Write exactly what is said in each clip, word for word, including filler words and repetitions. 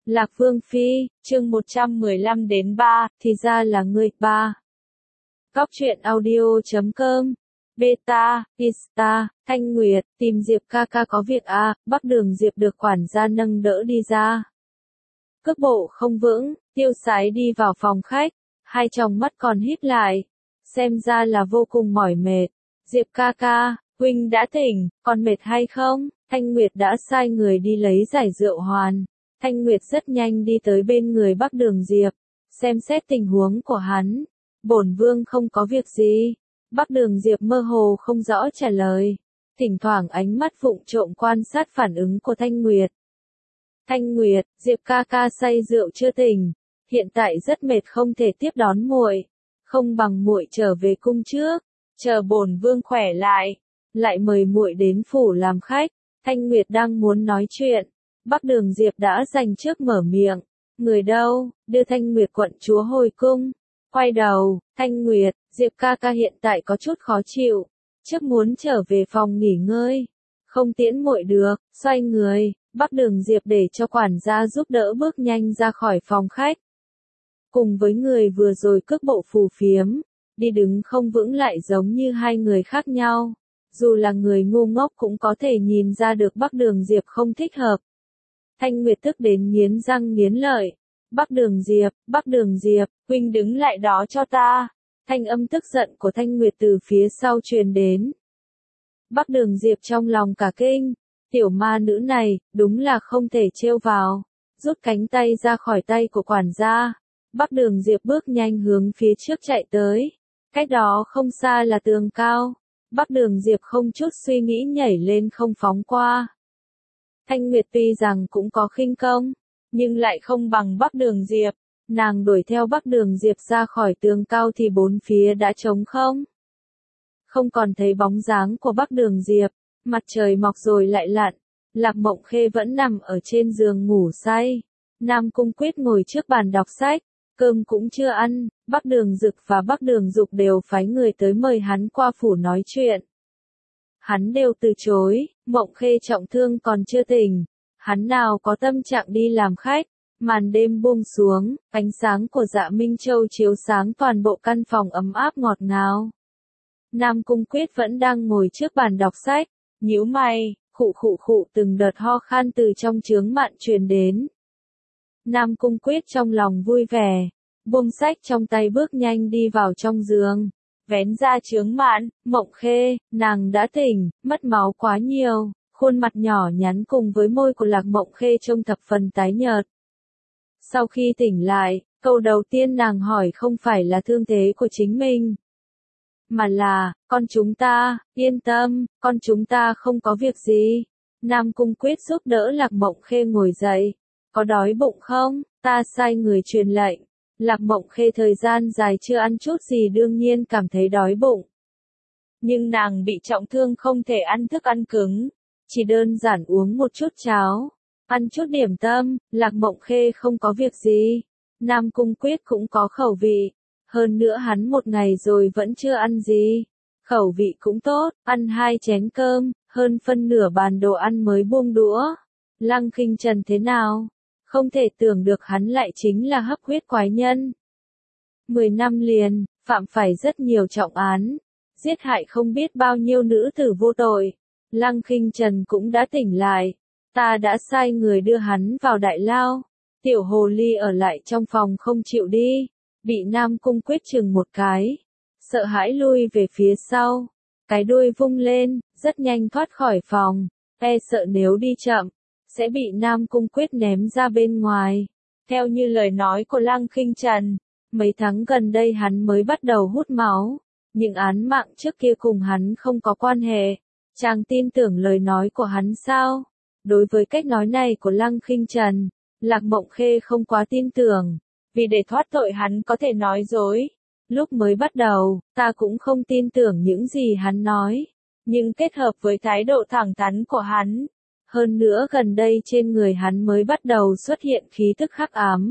Lạc Vương Phi, chương một trăm mười lăm đến ba, thì ra là ngươi, ba. Góc truyện audio chấm com, beta, Insta, Thanh Nguyệt, tìm Diệp ca ca có việc à, Bắc Đường Diệp được quản gia nâng đỡ đi ra. Cước bộ không vững, tiêu sái đi vào phòng khách, hai tròng mắt còn híp lại, xem ra là vô cùng mỏi mệt. Diệp ca ca, huynh đã tỉnh, còn mệt hay không? Thanh Nguyệt đã sai người đi lấy giải rượu hoàn. Thanh Nguyệt rất nhanh đi tới bên người Bắc Đường Diệp, xem xét tình huống của hắn. Bổn vương không có việc gì. Bắc Đường Diệp mơ hồ không rõ trả lời, thỉnh thoảng ánh mắt vụng trộm quan sát phản ứng của Thanh Nguyệt. Thanh Nguyệt, Diệp ca ca say rượu chưa tỉnh, hiện tại rất mệt không thể tiếp đón muội, không bằng muội trở về cung trước, chờ bổn vương khỏe lại, lại mời muội đến phủ làm khách. Thanh Nguyệt đang muốn nói chuyện, Bắc Đường Diệp đã giành trước mở miệng, người đâu, đưa Thanh Nguyệt quận chúa hồi cung. Quay đầu, Thanh Nguyệt, Diệp ca ca hiện tại có chút khó chịu, trước muốn trở về phòng nghỉ ngơi, không tiễn muội được. Xoay người, Bắc Đường Diệp để cho quản gia giúp đỡ bước nhanh ra khỏi phòng khách. Cùng với người vừa rồi cước bộ phù phiếm, đi đứng không vững lại giống như hai người khác nhau. Dù là người ngu ngốc cũng có thể nhìn ra được Bắc Đường Diệp không thích hợp. Thanh Nguyệt tức đến nghiến răng nghiến lợi. Bắc Đường Diệp, Bắc Đường Diệp, huynh đứng lại đó cho ta. Thanh âm tức giận của Thanh Nguyệt từ phía sau truyền đến. Bắc Đường Diệp trong lòng cả kinh, tiểu ma nữ này, đúng là không thể trêu vào. Rút cánh tay ra khỏi tay của quản gia. Bắc Đường Diệp bước nhanh hướng phía trước chạy tới. Cách đó không xa là tường cao. Bắc Đường Diệp không chút suy nghĩ nhảy lên không phóng qua. Thanh Nguyệt tuy rằng cũng có khinh công, nhưng lại không bằng Bắc Đường Diệp. Nàng đuổi theo Bắc Đường Diệp ra khỏi tường cao thì bốn phía đã trống không. Không còn thấy bóng dáng của Bắc Đường Diệp, mặt trời mọc rồi lại lặn. Lạc Mộng Khê vẫn nằm ở trên giường ngủ say. Nam Cung Quyết ngồi trước bàn đọc sách, cơm cũng chưa ăn. Bắc Đường Dực và Bắc Đường Dục đều phái người tới mời hắn qua phủ nói chuyện. Hắn đều từ chối, Mộng Khê trọng thương còn chưa tỉnh, hắn nào có tâm trạng đi làm khách. Màn đêm buông xuống, ánh sáng của Dạ Minh Châu chiếu sáng toàn bộ căn phòng ấm áp ngọt ngào. Nam Cung Quyết vẫn đang ngồi trước bàn đọc sách, nhíu mày, khụ khụ khụ từng đợt ho khan từ trong chướng mạn truyền đến. Nam Cung Quyết trong lòng vui vẻ, buông sách trong tay bước nhanh đi vào trong giường, vén ra chướng mạn. Mộng Khê, nàng đã tỉnh, mất máu quá nhiều, khuôn mặt nhỏ nhắn cùng với môi của Lạc Mộng Khê trông thập phần tái nhợt. Sau khi tỉnh lại, câu đầu tiên nàng hỏi không phải là thương thế của chính mình, mà là, con chúng ta, yên tâm, con chúng ta không có việc gì. Nam Cung Quyết giúp đỡ Lạc Mộng Khê ngồi dậy, có đói bụng không, ta sai người truyền lệnh. Lạc Mộng Khê thời gian dài chưa ăn chút gì đương nhiên cảm thấy đói bụng. Nhưng nàng bị trọng thương không thể ăn thức ăn cứng, chỉ đơn giản uống một chút cháo, ăn chút điểm tâm. Lạc Mộng Khê không có việc gì, Nam Cung Quyết cũng có khẩu vị, hơn nữa hắn một ngày rồi vẫn chưa ăn gì, khẩu vị cũng tốt, ăn hai chén cơm, hơn phân nửa bàn đồ ăn mới buông đũa. Lăng Khinh Trần thế nào? Không thể tưởng được hắn lại chính là hấp huyết quái nhân. Mười năm liền, phạm phải rất nhiều trọng án, giết hại không biết bao nhiêu nữ tử vô tội. Lăng Khinh Trần cũng đã tỉnh lại, ta đã sai người đưa hắn vào đại lao. Tiểu hồ ly ở lại trong phòng không chịu đi, bị Nam Cung Quyết chừng một cái, sợ hãi lui về phía sau, cái đuôi vung lên, rất nhanh thoát khỏi phòng, e sợ nếu đi chậm, sẽ bị Nam Cung Quyết ném ra bên ngoài. Theo như lời nói của Lăng Khinh Trần, mấy tháng gần đây hắn mới bắt đầu hút máu, những án mạng trước kia cùng hắn không có quan hệ. Chàng tin tưởng lời nói của hắn sao? Đối với cách nói này của Lăng Khinh Trần, Lạc Mộng Khê không quá tin tưởng, vì để thoát tội hắn có thể nói dối. Lúc mới bắt đầu, ta cũng không tin tưởng những gì hắn nói, nhưng kết hợp với thái độ thẳng thắn của hắn, hơn nữa gần đây trên người hắn mới bắt đầu xuất hiện khí tức hắc ám,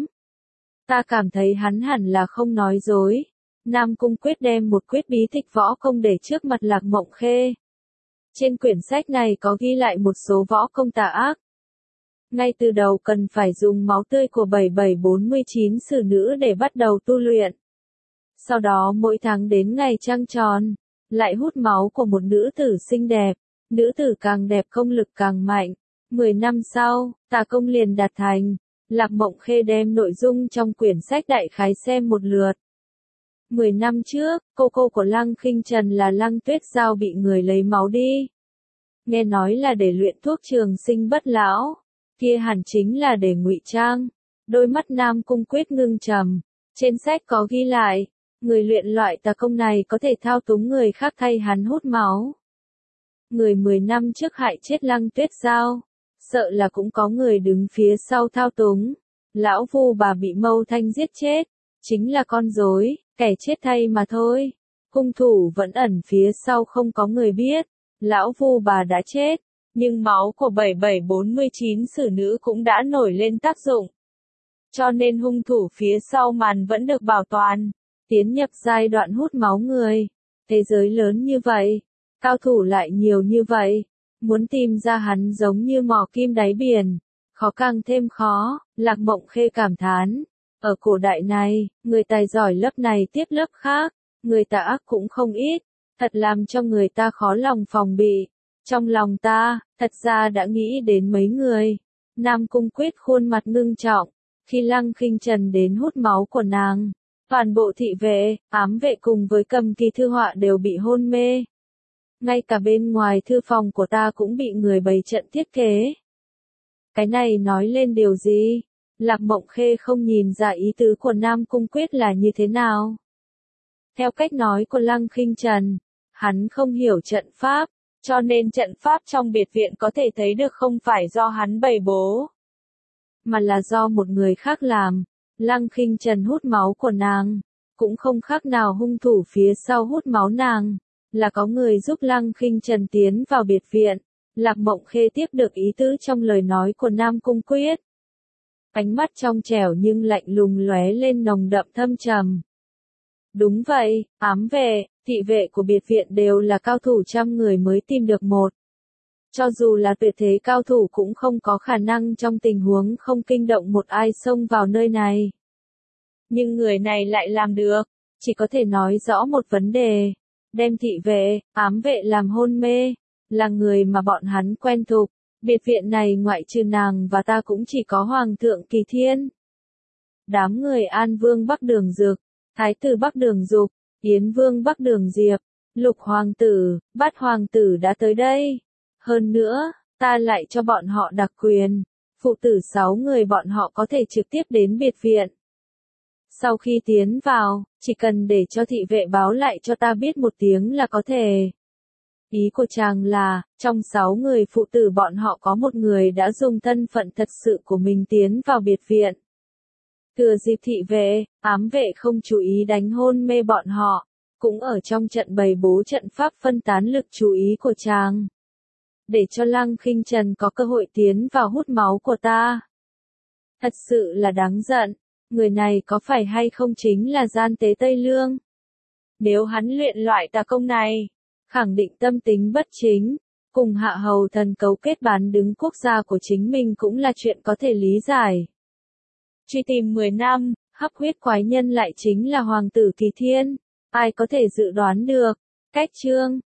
ta cảm thấy hắn hẳn là không nói dối. Nam Cung Quyết đem một quyết bí tịch võ công để trước mặt Lạc Mộng Khê. Trên quyển sách này có ghi lại một số võ công tà ác. Ngay từ đầu cần phải dùng máu tươi của bảy bảy bốn chín xử nữ để bắt đầu tu luyện. Sau đó mỗi tháng đến ngày trăng tròn, lại hút máu của một nữ tử xinh đẹp. Nữ tử càng đẹp công lực càng mạnh. Mười năm sau, tà công liền đạt thành. Lạc Mộng Khê đem nội dung trong quyển sách đại khái xem một lượt. Mười năm trước, cô cô của Lăng Khinh Trần là Lăng Tuyết Giao bị người lấy máu đi. Nghe nói là để luyện thuốc trường sinh bất lão. Kia hẳn chính là để ngụy trang. Đôi mắt Nam Cung Quyết ngưng trầm. Trên sách có ghi lại, người luyện loại tà công này có thể thao túng người khác thay hắn hút máu. Người mười năm trước hại chết Lăng Tuyết Giao, sợ là cũng có người đứng phía sau thao túng. Lão Phu Bà bị Mâu Thanh giết chết, chính là con rối, kẻ chết thay mà thôi. Hung thủ vẫn ẩn phía sau không có người biết. Lão Phu Bà đã chết, nhưng máu của bảy bảy bốn chín xử nữ cũng đã nổi lên tác dụng. Cho nên hung thủ phía sau màn vẫn được bảo toàn, tiến nhập giai đoạn hút máu người. Thế giới lớn như vậy, cao thủ lại nhiều như vậy, muốn tìm ra hắn giống như mò kim đáy biển, khó càng thêm khó. Lạc Mộng Khê cảm thán, ở cổ đại này, người tài giỏi lớp này tiếp lớp khác, người tà ác cũng không ít, thật làm cho người ta khó lòng phòng bị. Trong lòng ta, thật ra đã nghĩ đến mấy người. Nam Cung Quyết khuôn mặt ngưng trọng, khi Lăng Khinh Trần đến hút máu của nàng, toàn bộ thị vệ, ám vệ cùng với cầm kỳ thư họa đều bị hôn mê. Ngay cả bên ngoài thư phòng của ta cũng bị người bày trận thiết kế. Cái này nói lên điều gì? Lạc Mộng Khê không nhìn ra ý tứ của Nam Cung Quyết là như thế nào. Theo cách nói của Lăng Khinh Trần, hắn không hiểu trận pháp, cho nên trận pháp trong biệt viện có thể thấy được không phải do hắn bày bố, mà là do một người khác làm. Lăng Khinh Trần hút máu của nàng, cũng không khác nào hung thủ phía sau hút máu nàng, là có người giúp Lăng Khinh Trần tiến vào biệt viện. Lạc Mộng Khê tiếp được ý tứ trong lời nói của Nam Cung Quyết. Ánh mắt trong trẻo nhưng lạnh lùng lóe lên nồng đậm thâm trầm. Đúng vậy, ám vệ, thị vệ của biệt viện đều là cao thủ trăm người mới tìm được một. Cho dù là tuyệt thế cao thủ cũng không có khả năng trong tình huống không kinh động một ai xông vào nơi này. Nhưng người này lại làm được, chỉ có thể nói rõ một vấn đề. Đem thị vệ, ám vệ làm hôn mê, là người mà bọn hắn quen thuộc. Biệt viện này ngoại trừ nàng và ta cũng chỉ có Hoàng thượng Kỳ Thiên. Đám người An Vương Bắc Đường Dực, Thái tử Bắc Đường Dục, Yến Vương Bắc Đường Diệp, Lục Hoàng tử, Bát Hoàng tử đã tới đây. Hơn nữa, ta lại cho bọn họ đặc quyền, phụ tử sáu người bọn họ có thể trực tiếp đến biệt viện. Sau khi tiến vào, chỉ cần để cho thị vệ báo lại cho ta biết một tiếng là có thể. Ý của chàng là, trong sáu người phụ tử bọn họ có một người đã dùng thân phận thật sự của mình tiến vào biệt viện. Thừa dịp thị vệ, ám vệ không chú ý đánh hôn mê bọn họ, cũng ở trong trận bày bố trận pháp phân tán lực chú ý của chàng. Để cho Lăng Khinh Trần có cơ hội tiến vào hút máu của ta. Thật sự là đáng giận, người này có phải hay không chính là gian tế Tây Lương? Nếu hắn luyện loại tà công này, khẳng định tâm tính bất chính, cùng hạ hầu thần cấu kết bán đứng quốc gia của chính mình cũng là chuyện có thể lý giải. Truy tìm mười năm, hấp huyết quái nhân lại chính là Hoàng tử Kỳ Thiên, ai có thể dự đoán được. Cách chương